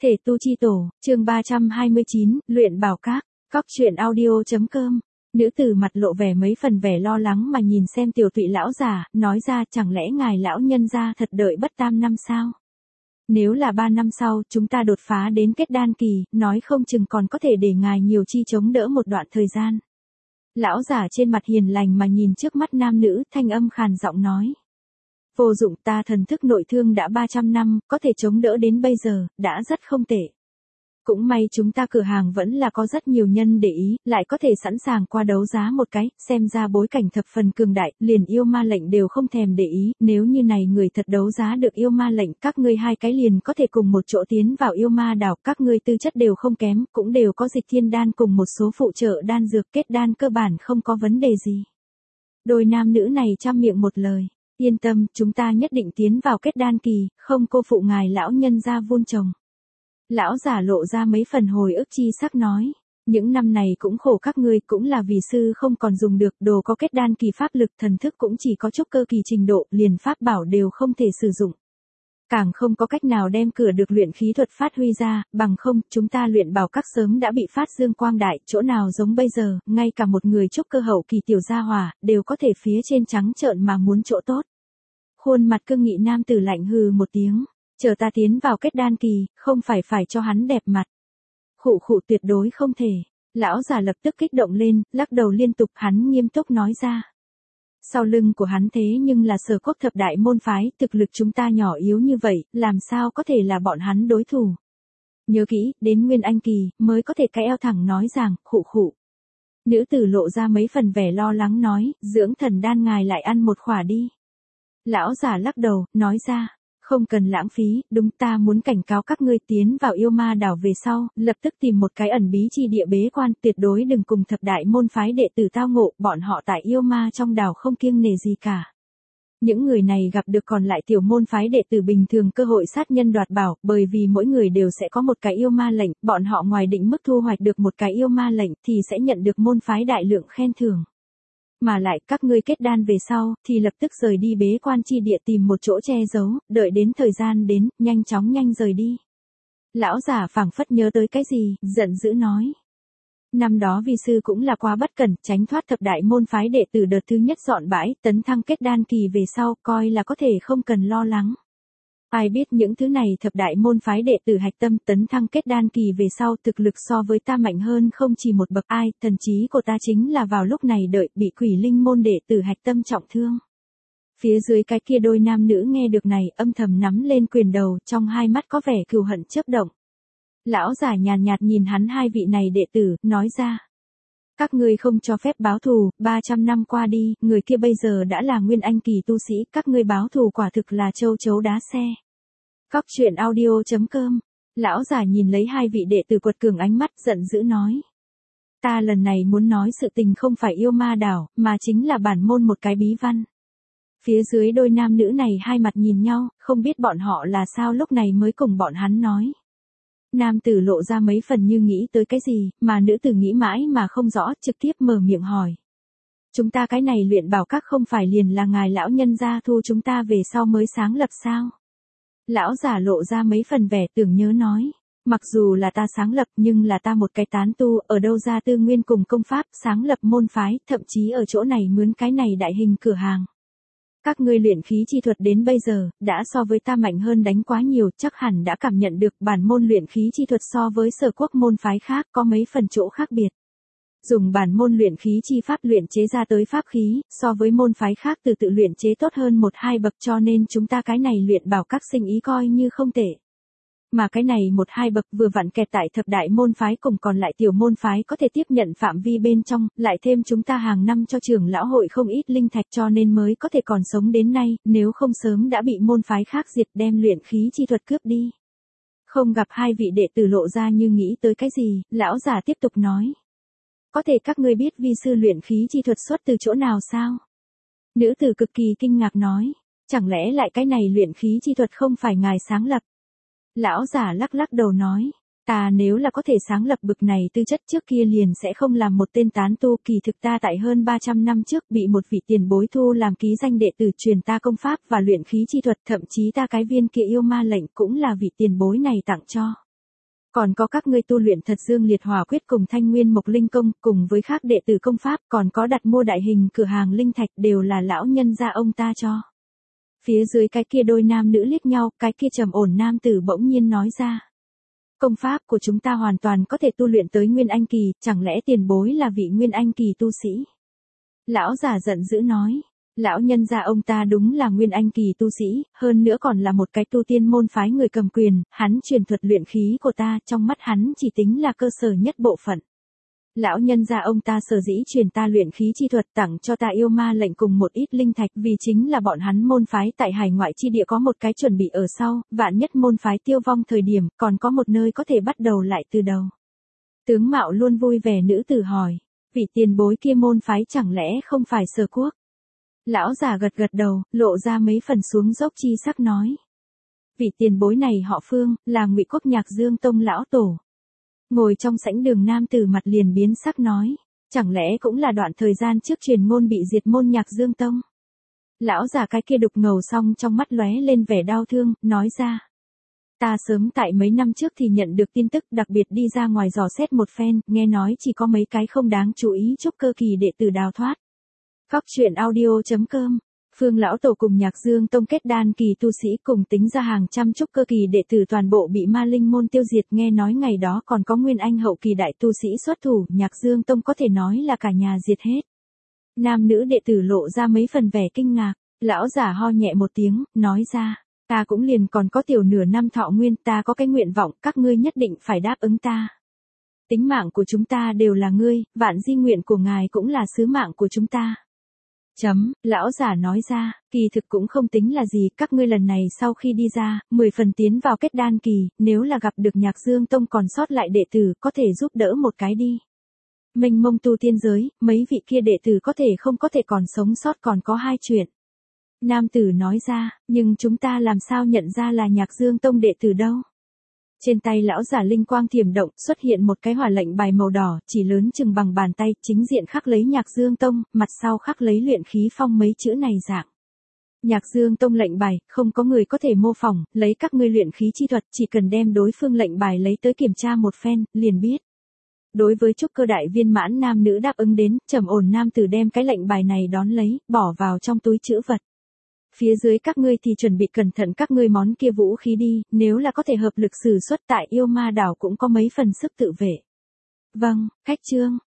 Thể tu chi tổ, chương 329, luyện bảo các, cóc truyện audio.com. Nữ tử mặt lộ vẻ mấy phần vẻ lo lắng mà nhìn xem Tiểu Tụy lão giả, nói ra chẳng lẽ ngài lão nhân gia thật đợi bất tam năm sao? Nếu là 3 năm sau chúng ta đột phá đến kết đan kỳ, nói không chừng còn có thể để ngài nhiều chi chống đỡ một đoạn thời gian. Lão giả trên mặt hiền lành mà nhìn trước mắt nam nữ, thanh âm khàn giọng nói. Vô dụng, ta thần thức nội thương đã 300 năm, có thể chống đỡ đến bây giờ, đã rất không tệ. Cũng may chúng ta cửa hàng vẫn là có rất nhiều nhân để ý, lại có thể sẵn sàng qua đấu giá một cái, xem ra bối cảnh thập phần cường đại, liền yêu ma lệnh đều không thèm để ý, nếu như này người thật đấu giá được yêu ma lệnh, các ngươi hai cái liền có thể cùng một chỗ tiến vào yêu ma đảo, các ngươi tư chất đều không kém, cũng đều có dịch thiên đan cùng một số phụ trợ đan dược, kết đan cơ bản không có vấn đề gì. Đôi nam nữ này trăm miệng một lời. Yên tâm, chúng ta nhất định tiến vào kết đan kỳ, không cô phụ ngài lão nhân gia vun trồng. Lão giả lộ ra mấy phần hồi ức chi sắc nói. Những năm này cũng khổ các ngươi, cũng là vì sư không còn dùng được, đồ có kết đan kỳ pháp lực, thần thức cũng chỉ có chút cơ kỳ trình độ, liền pháp bảo đều không thể sử dụng. Càng không có cách nào đem cửa được luyện khí thuật phát huy ra, bằng không, chúng ta luyện bảo các sớm đã bị phát dương quang đại, chỗ nào giống bây giờ, ngay cả một người trúc cơ hậu kỳ tiểu gia hỏa, đều có thể phía trên trắng trợn mà muốn chỗ tốt. Khuôn mặt cương nghị nam tử lạnh hừ một tiếng, chờ ta tiến vào kết đan kỳ, không phải cho hắn đẹp mặt. Khụ khụ, tuyệt đối không thể. Lão già lập tức kích động lên, lắc đầu liên tục, hắn nghiêm túc nói ra. Sau lưng của hắn thế nhưng là Sở Quốc thập đại môn phái, thực lực chúng ta nhỏ yếu như vậy, làm sao có thể là bọn hắn đối thủ. Nhớ kỹ, đến Nguyên Anh kỳ, mới có thể cái eo thẳng nói rằng, khụ khụ. Nữ tử lộ ra mấy phần vẻ lo lắng nói, dưỡng thần đan ngài lại ăn một khỏa đi. Lão giả lắc đầu, nói ra, không cần lãng phí, đúng, ta muốn cảnh cáo các ngươi tiến vào yêu ma đảo về sau, lập tức tìm một cái ẩn bí chi địa bế quan, tuyệt đối đừng cùng thập đại môn phái đệ tử tao ngộ, bọn họ tại yêu ma trong đảo không kiêng nể gì cả. Những người này gặp được còn lại tiểu môn phái đệ tử bình thường cơ hội sát nhân đoạt bảo, bởi vì mỗi người đều sẽ có một cái yêu ma lệnh, bọn họ ngoài định mức thu hoạch được một cái yêu ma lệnh thì sẽ nhận được môn phái đại lượng khen thưởng. Mà lại các ngươi kết đan về sau, thì lập tức rời đi bế quan chi địa tìm một chỗ che giấu, đợi đến thời gian đến, nhanh rời đi. Lão giả phảng phất nhớ tới cái gì, giận dữ nói. Năm đó vi sư cũng là quá bất cẩn, tránh thoát thập đại môn phái đệ tử đợt thứ nhất dọn bãi, tấn thăng kết đan kỳ về sau, coi là có thể không cần lo lắng. Ai biết những thứ này thập đại môn phái đệ tử hạch tâm tấn thăng kết đan kỳ về sau thực lực so với ta mạnh hơn không chỉ một bậc, ai, thần trí của ta chính là vào lúc này đợi bị quỷ linh môn đệ tử hạch tâm trọng thương. Phía dưới cái kia đôi nam nữ nghe được này âm thầm nắm lên quyền đầu, trong hai mắt có vẻ cừu hận chớp động. Lão giả nhàn nhạt nhìn hắn hai vị này đệ tử, nói ra. Các ngươi không cho phép báo thù, 300 năm qua đi, người kia bây giờ đã là Nguyên Anh kỳ tu sĩ, các ngươi báo thù quả thực là châu chấu đá xe. Cóc truyện audio.com. Lão giả nhìn lấy hai vị đệ tử quật cường ánh mắt giận dữ nói. Ta lần này muốn nói sự tình không phải yêu ma đảo, mà chính là bản môn một cái bí văn. Phía dưới đôi nam nữ này hai mặt nhìn nhau, không biết bọn họ là sao lúc này mới cùng bọn hắn nói. Nam tử lộ ra mấy phần như nghĩ tới cái gì, mà nữ tử nghĩ mãi mà không rõ, trực tiếp mở miệng hỏi. Chúng ta cái này luyện bảo các không phải liền là ngài lão nhân gia thu chúng ta về sau mới sáng lập sao? Lão giả lộ ra mấy phần vẻ tưởng nhớ nói. Mặc dù là ta sáng lập nhưng là ta một cái tán tu, ở đâu ra tư nguyên cùng công pháp, sáng lập môn phái, thậm chí ở chỗ này mướn cái này đại hình cửa hàng. Các ngươi luyện khí chi thuật đến bây giờ, đã so với ta mạnh hơn đánh quá nhiều, chắc hẳn đã cảm nhận được bản môn luyện khí chi thuật so với Sở Quốc môn phái khác có mấy phần chỗ khác biệt. Dùng bản môn luyện khí chi pháp luyện chế ra tới pháp khí, so với môn phái khác tự luyện chế tốt hơn 1-2 bậc, cho nên chúng ta cái này luyện bảo các sinh ý coi như không tệ. Mà cái này 1-2 bậc vừa vặn kẹt tại thập đại môn phái cùng còn lại tiểu môn phái có thể tiếp nhận phạm vi bên trong, lại thêm chúng ta hàng năm cho trưởng lão hội không ít linh thạch cho nên mới có thể còn sống đến nay, nếu không sớm đã bị môn phái khác diệt đem luyện khí chi thuật cướp đi. Không gặp hai vị đệ tử lộ ra như nghĩ tới cái gì, lão giả tiếp tục nói. Có thể các ngươi biết vi sư luyện khí chi thuật xuất từ chỗ nào sao? Nữ tử cực kỳ kinh ngạc nói, chẳng lẽ lại cái này luyện khí chi thuật không phải ngài sáng lập? Lão giả lắc đầu nói, ta nếu là có thể sáng lập bực này tư chất trước kia liền sẽ không làm một tên tán tu, kỳ thực ta tại hơn 300 năm trước bị một vị tiền bối thu làm ký danh đệ tử truyền ta công pháp và luyện khí chi thuật, thậm chí ta cái viên kia yêu ma lệnh cũng là vị tiền bối này tặng cho. Còn có các ngươi tu luyện Thật Dương Liệt Hỏa Quyết cùng Thanh Nguyên Mộc Linh Công, cùng với khác đệ tử công pháp, còn có đặt mua đại hình cửa hàng linh thạch đều là lão nhân gia ông ta cho. Phía dưới cái kia đôi nam nữ liếc nhau, cái kia trầm ổn nam tử bỗng nhiên nói ra. Công pháp của chúng ta hoàn toàn có thể tu luyện tới Nguyên Anh Kỳ, chẳng lẽ tiền bối là vị Nguyên Anh Kỳ tu sĩ? Lão giả giận dữ nói. Lão nhân gia ông ta đúng là Nguyên Anh Kỳ tu sĩ, hơn nữa còn là một cái tu tiên môn phái người cầm quyền, hắn truyền thuật luyện khí của ta, trong mắt hắn chỉ tính là cơ sở nhất bộ phận. Lão nhân gia ông ta sở dĩ truyền ta luyện khí chi thuật tặng cho ta yêu ma lệnh cùng một ít linh thạch vì chính là bọn hắn môn phái tại hải ngoại chi địa có một cái chuẩn bị ở sau, vạn nhất môn phái tiêu vong thời điểm, còn có một nơi có thể bắt đầu lại từ đầu. Tướng mạo luôn vui vẻ nữ tử hỏi, vị tiền bối kia môn phái chẳng lẽ không phải Sở Quốc? Lão già gật gật đầu, lộ ra mấy phần xuống dốc chi sắc nói. Vị tiền bối này họ Phương, là Ngụy Quốc Nhạc Dương Tông lão tổ. Ngồi trong sảnh đường nam tử mặt liền biến sắc nói, chẳng lẽ cũng là đoạn thời gian trước truyền ngôn bị diệt môn Nhạc Dương Tông. Lão già cái kia đục ngầu xong trong mắt lóe lên vẻ đau thương, nói ra. Ta sớm tại mấy năm trước thì nhận được tin tức đặc biệt đi ra ngoài dò xét một phen, nghe nói chỉ có mấy cái không đáng chú ý trúc cơ kỳ đệ tử đào thoát. Cóc truyện audio.com Phương lão tổ cùng Nhạc Dương Tông kết đan kỳ tu sĩ cùng tính ra hàng trăm trúc cơ kỳ đệ tử toàn bộ bị ma linh môn tiêu diệt, nghe nói ngày đó còn có Nguyên Anh hậu kỳ đại tu sĩ xuất thủ, Nhạc Dương Tông có thể nói là cả nhà diệt hết. Nam nữ đệ tử lộ ra mấy phần vẻ kinh ngạc, lão giả ho nhẹ một tiếng, nói ra, ta cũng liền còn có tiểu nửa năm thọ nguyên, ta có cái nguyện vọng, các ngươi nhất định phải đáp ứng ta. Tính mạng của chúng ta đều là ngươi, vạn di nguyện của ngài cũng là sứ mạng của chúng ta. Lão giả nói ra, kỳ thực cũng không tính là gì, các ngươi lần này sau khi đi ra, 10 phần tiến vào kết đan kỳ, nếu là gặp được Nhạc Dương Tông còn sót lại đệ tử, có thể giúp đỡ một cái đi. Mênh mông tu tiên giới, mấy vị kia đệ tử có thể còn sống sót còn có hai chuyện. Nam tử nói ra, nhưng chúng ta làm sao nhận ra là Nhạc Dương Tông đệ tử đâu? Trên tay lão giả linh quang thiểm động, xuất hiện một cái hỏa lệnh bài màu đỏ, chỉ lớn chừng bằng bàn tay, chính diện khắc lấy Nhạc Dương Tông, mặt sau khắc lấy luyện khí phong mấy chữ này dạng. Nhạc Dương Tông lệnh bài, không có người có thể mô phỏng, lấy các ngươi luyện khí chi thuật, chỉ cần đem đối phương lệnh bài lấy tới kiểm tra một phen, liền biết. Đối với trúc cơ đại viên mãn nam nữ đáp ứng đến, trầm ổn nam tử đem cái lệnh bài này đón lấy, bỏ vào trong túi trữ vật. Phía dưới các ngươi thì chuẩn bị cẩn thận các ngươi món kia vũ khí đi, nếu là có thể hợp lực sử xuất tại yêu ma đảo cũng có mấy phần sức tự vệ. Vâng, khách trương.